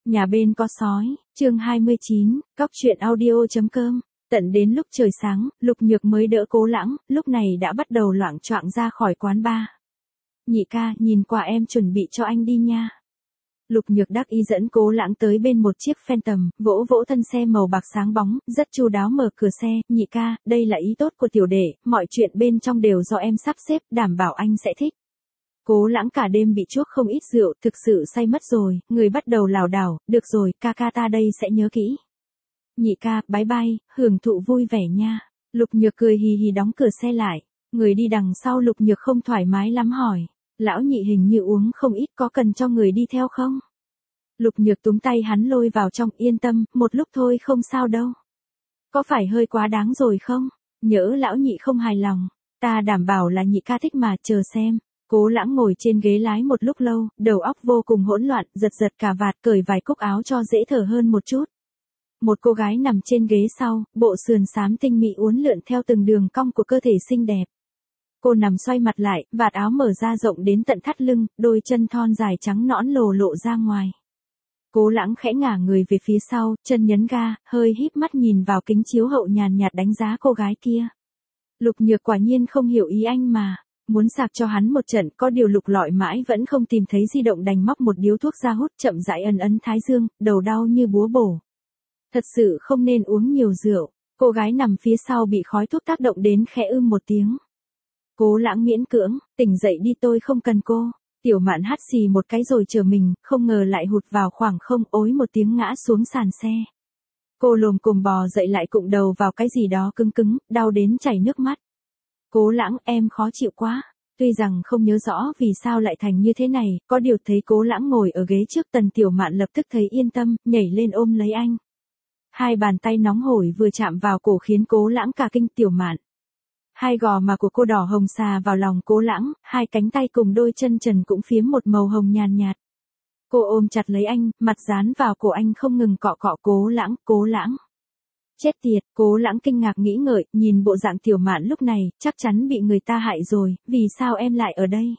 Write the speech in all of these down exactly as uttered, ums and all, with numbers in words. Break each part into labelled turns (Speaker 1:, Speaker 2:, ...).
Speaker 1: Nhà bên có sói, chương hai mươi chín, cóc truyện audio.com. Tận đến lúc trời sáng, Lục Nhược mới đỡ Cố Lãng, lúc này đã bắt đầu loạng choạng ra khỏi quán bar. Nhị ca, nhìn quà em chuẩn bị cho anh đi nha. Lục Nhược đắc ý dẫn Cố Lãng tới bên một chiếc Phantom, vỗ vỗ thân xe màu bạc sáng bóng, rất chu đáo mở cửa xe. Nhị ca, đây là ý tốt của tiểu đệ, mọi chuyện bên trong đều do em sắp xếp, đảm bảo anh sẽ thích. Cố Lãng cả đêm bị chuốc không ít rượu, thực sự say mất rồi, người bắt đầu lảo đảo. Được rồi, ca ca ta đây sẽ nhớ kỹ. Nhị ca, bye bye, hưởng thụ vui vẻ nha. Lục Nhược cười hì hì đóng cửa xe lại. Người đi đằng sau Lục Nhược không thoải mái lắm hỏi. Lão nhị hình như uống không ít, có cần cho người đi theo không? Lục Nhược túm tay hắn lôi vào trong, yên tâm, một lúc thôi không sao đâu. Có phải hơi quá đáng rồi không? Nhỡ lão nhị không hài lòng. Ta đảm bảo là nhị ca thích mà, chờ xem. Cố Lãng ngồi trên ghế lái một lúc lâu, đầu óc vô cùng hỗn loạn, giật giật cà vạt, cởi vài cúc áo cho dễ thở hơn một chút. Một cô gái nằm trên ghế sau, bộ sườn xám tinh mỹ uốn lượn theo từng đường cong của cơ thể xinh đẹp. Cô nằm xoay mặt lại, vạt áo mở ra rộng đến tận thắt lưng, đôi chân thon dài trắng nõn lồ lộ ra ngoài. Cố Lãng khẽ ngả người về phía sau, chân nhấn ga, hơi híp mắt nhìn vào kính chiếu hậu nhàn nhạt đánh giá cô gái kia. Lục Nhược quả nhiên không hiểu ý anh mà. Muốn sạc cho hắn một trận, có điều Lục lọi mãi vẫn không tìm thấy di động, đành móc một điếu thuốc ra hút, chậm rãi ấn ấn thái dương, đầu đau như búa bổ. Thật sự không nên uống nhiều rượu. Cô gái nằm phía sau bị khói thuốc tác động đến khẽ ưm một tiếng. Cố Lãng miễn cưỡng, tỉnh dậy đi, tôi không cần cô. Tiểu Mạn hắt xì một cái rồi chờ mình, không ngờ lại hụt vào khoảng không, ối một tiếng ngã xuống sàn xe. Cô lồm cồm bò dậy lại cụng đầu vào cái gì đó cứng cứng, đau đến chảy nước mắt. Cố Lãng, em khó chịu quá. Tuy rằng không nhớ rõ vì sao lại thành như thế này, có điều thấy Cố Lãng ngồi ở ghế trước, Tần Tiểu Mạn lập tức thấy yên tâm, nhảy lên ôm lấy anh. Hai bàn tay nóng hổi vừa chạm vào cổ khiến Cố Lãng cả kinh. Tiểu Mạn. Hai gò má của cô đỏ hồng xà vào lòng Cố Lãng, hai cánh tay cùng đôi chân trần cũng phiếm một màu hồng nhàn nhạt. Cô ôm chặt lấy anh, mặt dán vào cổ anh không ngừng cọ cọ. Cố Lãng, Cố Lãng. Chết tiệt, Cố Lãng kinh ngạc nghĩ ngợi, nhìn bộ dạng Tiểu Mạn lúc này, chắc chắn bị người ta hại rồi, vì sao em lại ở đây?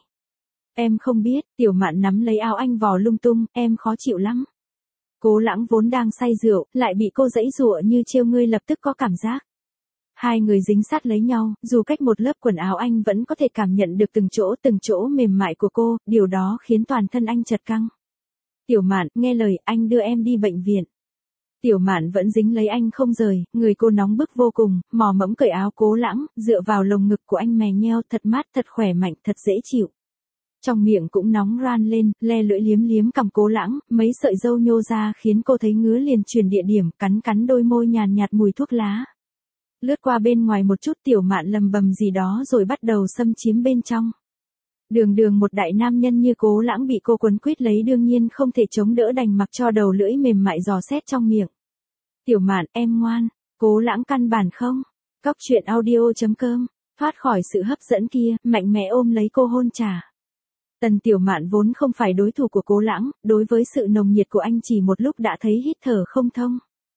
Speaker 1: Em không biết. Tiểu Mạn nắm lấy áo anh vò lung tung, em khó chịu lắm. Cố Lãng vốn đang say rượu, lại bị cô giãy giụa như trêu ngươi, lập tức có cảm giác. Hai người dính sát lấy nhau, dù cách một lớp quần áo anh vẫn có thể cảm nhận được từng chỗ từng chỗ mềm mại của cô, điều đó khiến toàn thân anh chật căng. Tiểu Mạn, nghe lời, anh đưa em đi bệnh viện. Tiểu Mạn vẫn dính lấy anh không rời, người cô nóng bức vô cùng, mò mẫm cởi áo Cố Lãng, dựa vào lồng ngực của anh mè nheo, thật mát, thật khỏe mạnh, thật dễ chịu. Trong miệng cũng nóng ran lên, le lưỡi liếm liếm cằm Cố Lãng, mấy sợi râu nhô ra khiến cô thấy ngứa, liền chuyển địa điểm, cắn cắn đôi môi nhàn nhạt mùi thuốc lá. Lướt qua bên ngoài một chút, Tiểu Mạn lầm bầm gì đó rồi bắt đầu xâm chiếm bên trong. Đường đường một đại nam nhân như Cố Lãng bị cô quấn quýt lấy, đương nhiên không thể chống đỡ, đành mặc cho đầu lưỡi mềm mại dò xét trong miệng. Tiểu Mạn, em ngoan. Cố Lãng căn bản không. Cóc truyện audio.com. Thoát khỏi sự hấp dẫn kia, mạnh mẽ ôm lấy cô hôn trả. Tần Tiểu Mạn vốn không phải đối thủ của Cố Lãng, đối với sự nồng nhiệt của anh chỉ một lúc đã thấy hít thở không thông.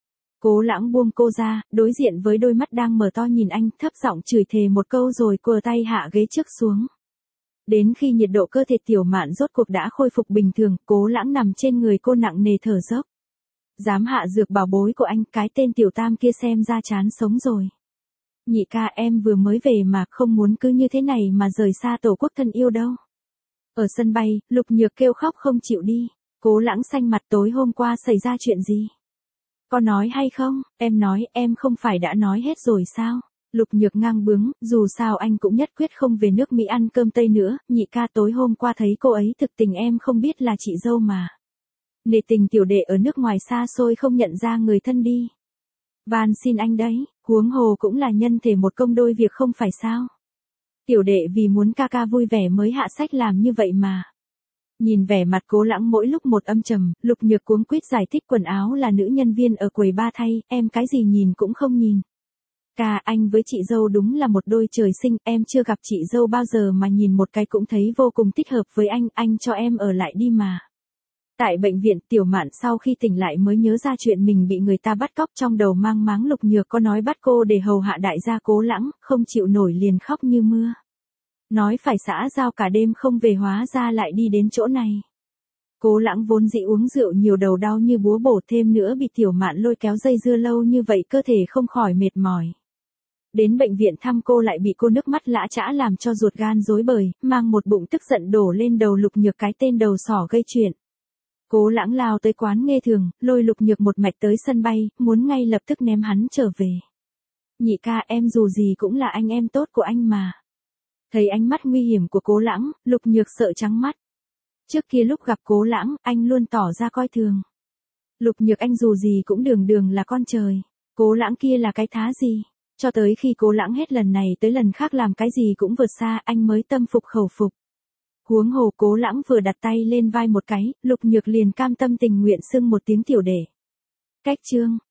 Speaker 1: Cố Lãng buông cô ra, đối diện với đôi mắt đang mở to nhìn anh, thấp giọng chửi thề một câu rồi quờ tay hạ ghế trước xuống. Đến khi nhiệt độ cơ thể Tiểu Mạn rốt cuộc đã khôi phục bình thường, Cố Lãng nằm trên người cô nặng nề thở dốc. Dám hạ dược bảo bối của anh, cái tên Tiểu Tam kia xem ra chán sống rồi. Nhị ca, em vừa mới về mà, không muốn cứ như thế này mà rời xa tổ quốc thân yêu đâu. Ở sân bay, Lục Nhược kêu khóc không chịu đi. Cố Lãng xanh mặt, tối hôm qua xảy ra chuyện gì? Có nói hay không? Em nói, em không phải đã nói hết rồi sao? Lục Nhược ngang bướng, dù sao anh cũng nhất quyết không về nước Mỹ ăn cơm Tây nữa. Nhị ca, tối hôm qua thấy cô ấy, thực tình em không biết là chị dâu mà. Nể tình tiểu đệ ở nước ngoài xa xôi không nhận ra người thân đi. Van xin anh đấy, huống hồ cũng là nhân thể một công đôi việc không phải sao? Tiểu đệ vì muốn ca ca vui vẻ mới hạ sách làm như vậy mà. Nhìn vẻ mặt Cố Lãng mỗi lúc một âm trầm, Lục Nhược cuống quýt giải thích, quần áo là nữ nhân viên ở quầy ba thay, em cái gì nhìn cũng không nhìn. Ca, anh với chị dâu đúng là một đôi trời sinh, em chưa gặp chị dâu bao giờ mà nhìn một cái cũng thấy vô cùng thích hợp với anh, anh cho em ở lại đi mà. Tại bệnh viện, Tiểu Mạn sau khi tỉnh lại mới nhớ ra chuyện mình bị người ta bắt cóc, trong đầu mang máng. Lục Nhược có nói bắt cô để hầu hạ đại gia Cố Lãng, không chịu nổi liền khóc như mưa. Nói phải xã giao cả đêm không về, hóa ra lại đi đến chỗ này. Cố Lãng vốn dĩ uống rượu nhiều đầu đau như búa bổ, thêm nữa bị Tiểu Mạn lôi kéo dây dưa lâu như vậy cơ thể không khỏi mệt mỏi. Đến bệnh viện thăm cô lại bị cô nước mắt lã chã làm cho ruột gan rối bời, mang một bụng tức giận đổ lên đầu Lục Nhược cái tên đầu sỏ gây chuyện. Cố Lãng lao tới quán nghe thường, lôi Lục Nhược một mạch tới sân bay, muốn ngay lập tức ném hắn trở về. Nhị ca, em dù gì cũng là anh em tốt của anh mà. Thấy ánh mắt nguy hiểm của Cố Lãng, Lục Nhược sợ trắng mắt. Trước kia lúc gặp Cố Lãng, anh luôn tỏ ra coi thường. Lục Nhược, anh dù gì cũng đường đường là con trời. Cố Lãng kia là cái thá gì? Cho tới khi Cố Lãng hết lần này tới lần khác làm cái gì cũng vượt xa, anh mới tâm phục khẩu phục. Huống hồ Cố Lãng vừa đặt tay lên vai một cái, Lục Nhược liền cam tâm tình nguyện xưng một tiếng tiểu đệ. Cách chương